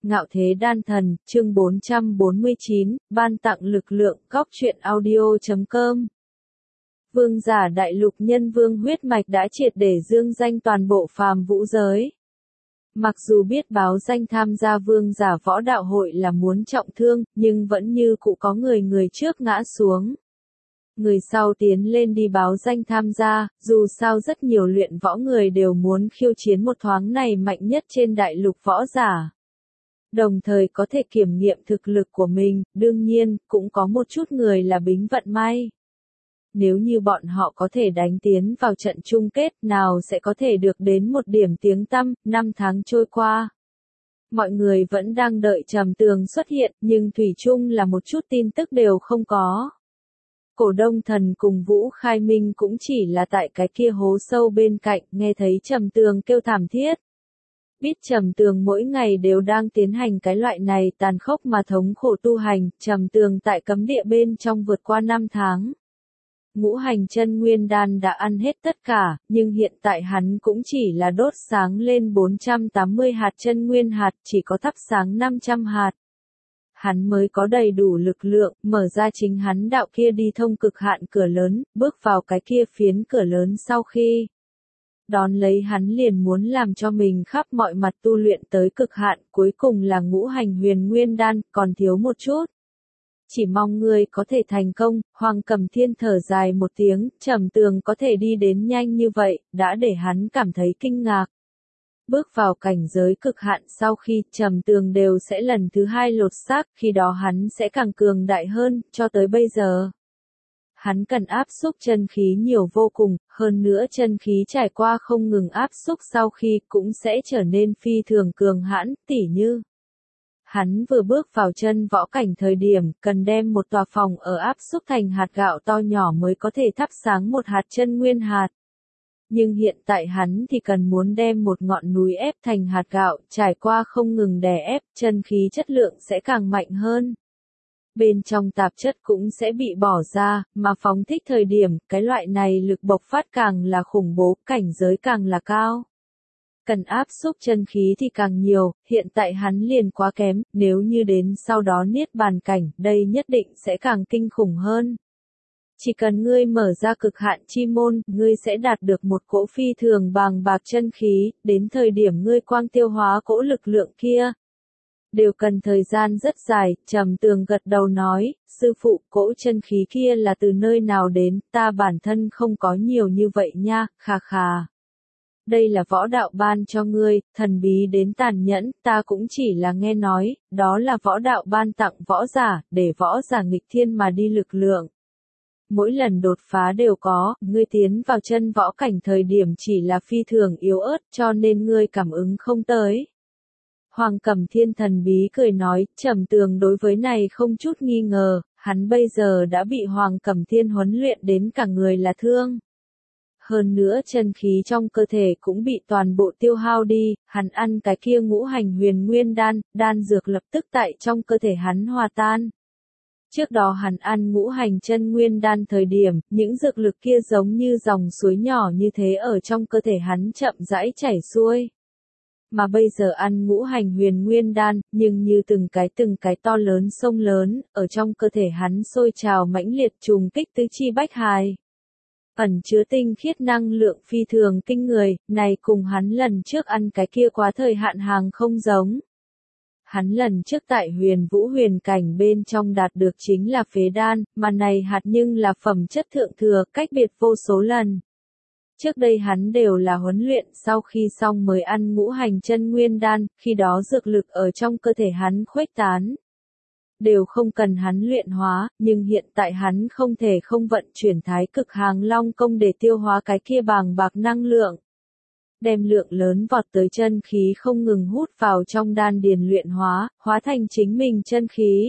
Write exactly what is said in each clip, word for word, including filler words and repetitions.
Ngạo Thế Đan Thần, chương bốn trăm bốn mươi chín, ban tặng lực lượng, góc truyện audio chấm com. Vương giả đại lục nhân vương huyết mạch đã triệt để dương danh toàn bộ phàm vũ giới. Mặc dù biết báo danh tham gia vương giả võ đạo hội là muốn trọng thương, nhưng vẫn như cũ có người người trước ngã xuống. Người sau tiến lên đi báo danh tham gia, dù sao rất nhiều luyện võ người đều muốn khiêu chiến một thoáng này mạnh nhất trên đại lục võ giả. Đồng thời có thể kiểm nghiệm thực lực của mình, đương nhiên, cũng có một chút người là bính vận may. Nếu như bọn họ có thể đánh tiến vào trận chung kết, nào sẽ có thể được đến một điểm tiếng tăm. Năm tháng trôi qua. Mọi người vẫn đang đợi Trầm Tường xuất hiện, nhưng thủy chung là một chút tin tức đều không có. Cổ Đông Thần cùng Vũ Khai Minh cũng chỉ là tại cái kia hố sâu bên cạnh, nghe thấy Trầm Tường kêu thảm thiết. Biết Trầm Tường mỗi ngày đều đang tiến hành cái loại này tàn khốc mà thống khổ tu hành, Trầm Tường tại cấm địa bên trong vượt qua năm tháng. Ngũ hành chân nguyên đan đã ăn hết tất cả, nhưng hiện tại hắn cũng chỉ là đốt sáng lên bốn trăm tám mươi hạt chân nguyên hạt, chỉ có thắp sáng năm trăm hạt. Hắn mới có đầy đủ lực lượng, mở ra chính hắn đạo kia đi thông cực hạn cửa lớn, bước vào cái kia phiến cửa lớn sau khi. Đón lấy hắn liền muốn làm cho mình khắp mọi mặt tu luyện tới cực hạn, cuối cùng là ngũ hành huyền nguyên đan, còn thiếu một chút. Chỉ mong ngươi có thể thành công. Hoàng Cầm Thiên thở dài một tiếng, Trầm Tường có thể đi đến nhanh như vậy, đã để hắn cảm thấy kinh ngạc. Bước vào cảnh giới cực hạn sau khi Trầm Tường đều sẽ lần thứ hai lột xác, khi đó hắn sẽ càng cường đại hơn, cho tới bây giờ. Hắn cần áp xúc chân khí nhiều vô cùng, hơn nữa chân khí trải qua không ngừng áp xúc sau khi cũng sẽ trở nên phi thường cường hãn, tỉ như. Hắn vừa bước vào chân võ cảnh thời điểm, cần đem một tòa phòng ở áp xúc thành hạt gạo to nhỏ mới có thể thắp sáng một hạt chân nguyên hạt. Nhưng hiện tại hắn thì cần muốn đem một ngọn núi ép thành hạt gạo, trải qua không ngừng đè ép, chân khí chất lượng sẽ càng mạnh hơn. Bên trong tạp chất cũng sẽ bị bỏ ra, mà phóng thích thời điểm, cái loại này lực bộc phát càng là khủng bố, cảnh giới càng là cao. Cần áp xúc chân khí thì càng nhiều, hiện tại hắn liền quá kém, nếu như đến sau đó niết bàn cảnh, đây nhất định sẽ càng kinh khủng hơn. Chỉ cần ngươi mở ra cực hạn chi môn, ngươi sẽ đạt được một cỗ phi thường bàng bạc chân khí, đến thời điểm ngươi quang tiêu hóa cỗ lực lượng kia. Đều cần thời gian rất dài. Trầm Tường gật đầu nói, sư phụ, cỗ chân khí kia là từ nơi nào đến, ta bản thân không có nhiều như vậy nha, khà khà. Đây là võ đạo ban cho ngươi, thần bí đến tàn nhẫn, ta cũng chỉ là nghe nói, đó là võ đạo ban tặng võ giả, để võ giả nghịch thiên mà đi lực lượng. Mỗi lần đột phá đều có, ngươi tiến vào chân võ cảnh thời điểm chỉ là phi thường yếu ớt, cho nên ngươi cảm ứng không tới. Hoàng Cầm Thiên thần bí cười nói, Trầm Tường đối với này không chút nghi ngờ, hắn bây giờ đã bị Hoàng Cầm Thiên huấn luyện đến cả người là thương. Hơn nữa chân khí trong cơ thể cũng bị toàn bộ tiêu hao đi, hắn ăn cái kia ngũ hành huyền nguyên đan, đan dược lập tức tại trong cơ thể hắn hòa tan. Trước đó hắn ăn ngũ hành chân nguyên đan thời điểm, những dược lực kia giống như dòng suối nhỏ như thế ở trong cơ thể hắn chậm rãi chảy xuôi. Mà bây giờ ăn ngũ hành huyền nguyên đan, nhưng như từng cái từng cái to lớn sông lớn, ở trong cơ thể hắn sôi trào mãnh liệt trùng kích tứ chi bách hài. Ẩn chứa tinh khiết năng lượng phi thường kinh người, này cùng hắn lần trước ăn cái kia quá thời hạn hàng không giống. Hắn lần trước tại huyền vũ huyền cảnh bên trong đạt được chính là phế đan, mà này hạt nhưng là phẩm chất thượng thừa, cách biệt vô số lần. Trước đây hắn đều là huấn luyện sau khi xong mới ăn ngũ hành chân nguyên đan, khi đó dược lực ở trong cơ thể hắn khuếch tán. Đều không cần hắn luyện hóa, nhưng hiện tại hắn không thể không vận chuyển thái cực hàng long công để tiêu hóa cái kia bàng bạc năng lượng. Đem lượng lớn vọt tới chân khí không ngừng hút vào trong đan điền luyện hóa, hóa thành chính mình chân khí.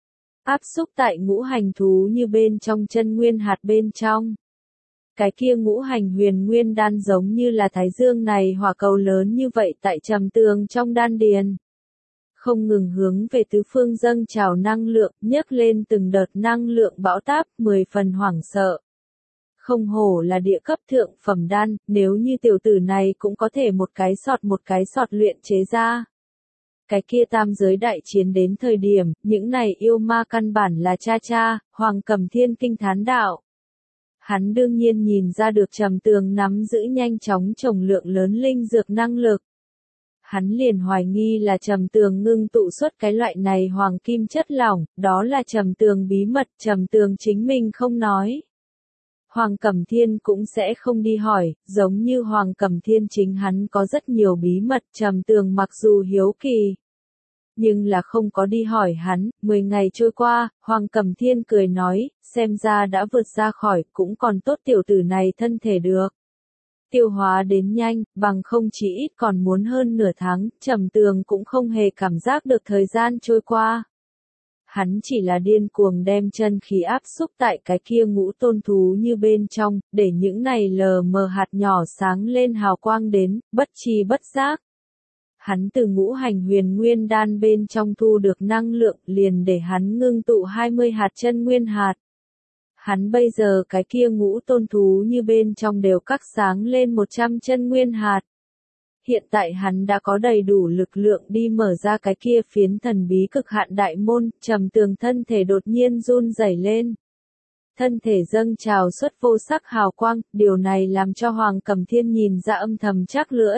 Áp xúc tại ngũ hành thú như bên trong chân nguyên hạt bên trong. Cái kia ngũ hành huyền nguyên đan giống như là thái dương này hỏa cầu lớn như vậy tại Trầm Tường trong đan điền. Không ngừng hướng về tứ phương dâng trào năng lượng, nhấc lên từng đợt năng lượng bão táp, mười phần hoảng sợ. Không hổ là địa cấp thượng phẩm đan, nếu như tiểu tử này cũng có thể một cái sọt một cái sọt luyện chế ra. Cái kia tam giới đại chiến đến thời điểm, những này yêu ma căn bản là cha cha, Hoàng Cẩm Thiên kinh thán đạo. Hắn đương nhiên nhìn ra được Trầm Tường nắm giữ nhanh chóng trồng lượng lớn linh dược năng lực. Hắn liền hoài nghi là Trầm Tường ngưng tụ xuất cái loại này hoàng kim chất lỏng, đó là Trầm Tường bí mật, Trầm Tường chính mình không nói. Hoàng Cẩm Thiên cũng sẽ không đi hỏi, giống như Hoàng Cẩm Thiên chính hắn có rất nhiều bí mật, Trầm Tường mặc dù hiếu kỳ, nhưng là không có đi hỏi hắn. Mười ngày trôi qua, Hoàng Cẩm Thiên cười nói, xem ra đã vượt ra khỏi, cũng còn tốt tiểu tử này thân thể được. Tiêu hóa đến nhanh, bằng không chỉ ít còn muốn hơn nửa tháng, Trầm Tường cũng không hề cảm giác được thời gian trôi qua. Hắn chỉ là điên cuồng đem chân khí áp xúc tại cái kia ngũ tôn thú như bên trong, để những này lờ mờ hạt nhỏ sáng lên hào quang đến, bất chi bất giác. Hắn từ ngũ hành huyền nguyên đan bên trong thu được năng lượng liền để hắn ngưng tụ hai mươi hạt chân nguyên hạt. Hắn bây giờ cái kia ngũ tôn thú như bên trong đều cắt sáng lên một trăm chân nguyên hạt. Hiện tại hắn đã có đầy đủ lực lượng đi mở ra cái kia phiến thần bí cực hạn đại môn, Trầm Tường thân thể đột nhiên run rẩy lên. Thân thể dâng trào xuất vô sắc hào quang, điều này làm cho Hoàng Cẩm Thiên nhìn ra âm thầm chắc lưỡi.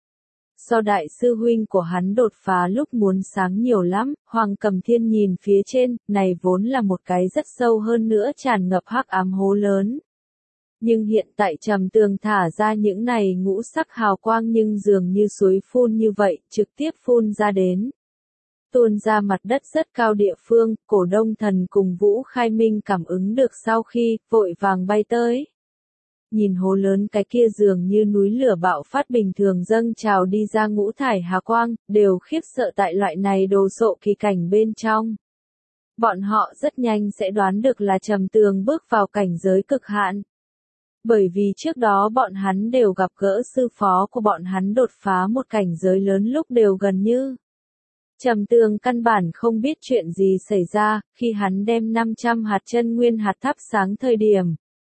Do đại sư huynh của hắn đột phá lúc muốn sáng nhiều lắm, Hoàng Cẩm Thiên nhìn phía trên, này vốn là một cái rất sâu hơn nữa tràn ngập hắc ám hố lớn. Nhưng hiện tại Trầm Tường thả ra những này ngũ sắc hào quang nhưng dường như suối phun như vậy, trực tiếp phun ra đến. Tuôn ra mặt đất rất cao địa phương, Cổ Đông Thần cùng Vũ Khai Minh cảm ứng được sau khi, vội vàng bay tới. Nhìn hố lớn cái kia dường như núi lửa bạo phát bình thường dâng trào đi ra ngũ thải hà quang, đều khiếp sợ tại loại này đồ sộ kỳ cảnh bên trong. Bọn họ rất nhanh sẽ đoán được là Trầm Tường bước vào cảnh giới cực hạn. Bởi vì trước đó bọn hắn đều gặp gỡ sư phó của bọn hắn đột phá một cảnh giới lớn lúc đều gần như. Trầm Tường căn bản không biết chuyện gì xảy ra, khi hắn đem năm trăm hạt chân nguyên hạt thắp sáng thời điểm.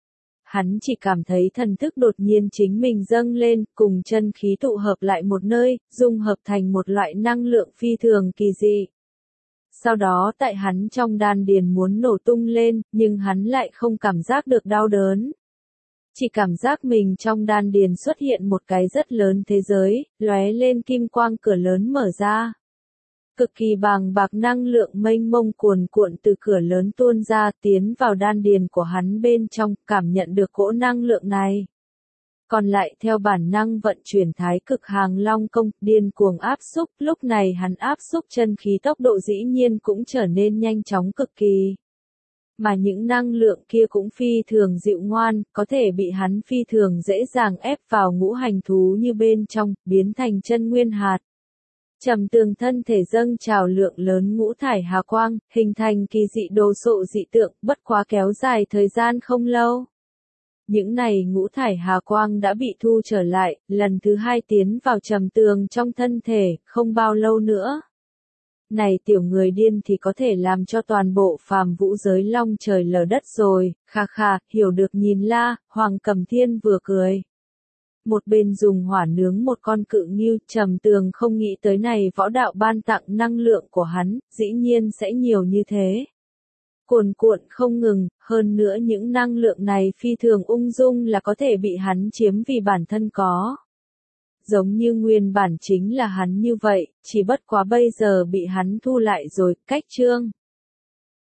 Hắn chỉ cảm thấy thần thức đột nhiên chính mình dâng lên, cùng chân khí tụ hợp lại một nơi, dung hợp thành một loại năng lượng phi thường kỳ dị. Sau đó tại hắn trong đan điền muốn nổ tung lên, nhưng hắn lại không cảm giác được đau đớn. Chỉ cảm giác mình trong đan điền xuất hiện một cái rất lớn thế giới, lóe lên kim quang cửa lớn mở ra. Cực kỳ bàng bạc năng lượng mênh mông cuồn cuộn từ cửa lớn tuôn ra tiến vào đan điền của hắn bên trong, cảm nhận được cỗ năng lượng này. Còn lại theo bản năng vận chuyển thái cực hàng long công, điên cuồng áp xúc, lúc này hắn áp xúc chân khí tốc độ dĩ nhiên cũng trở nên nhanh chóng cực kỳ. Mà những năng lượng kia cũng phi thường dịu ngoan, có thể bị hắn phi thường dễ dàng ép vào ngũ hành thú như bên trong, biến thành chân nguyên hạt. Trầm Tường thân thể dâng trào lượng lớn ngũ thải hà quang, hình thành kỳ dị đồ sộ dị tượng, bất quá kéo dài thời gian không lâu. Những này ngũ thải hà quang đã bị thu trở lại, lần thứ hai tiến vào Trầm Tường trong thân thể, không bao lâu nữa. Này tiểu người điên thì có thể làm cho toàn bộ phàm vũ giới long trời lở đất rồi, kha kha, hiểu được nhìn la, Hoàng Cẩm Thiên vừa cười. Một bên dùng hỏa nướng một con cự ngưu, Trầm Tường không nghĩ tới này võ đạo ban tặng năng lượng của hắn, dĩ nhiên sẽ nhiều như thế. Cuồn cuộn không ngừng, hơn nữa những năng lượng này phi thường ung dung là có thể bị hắn chiếm vì bản thân có. Giống như nguyên bản chính là hắn như vậy, chỉ bất quá bây giờ bị hắn thu lại rồi, cách chương.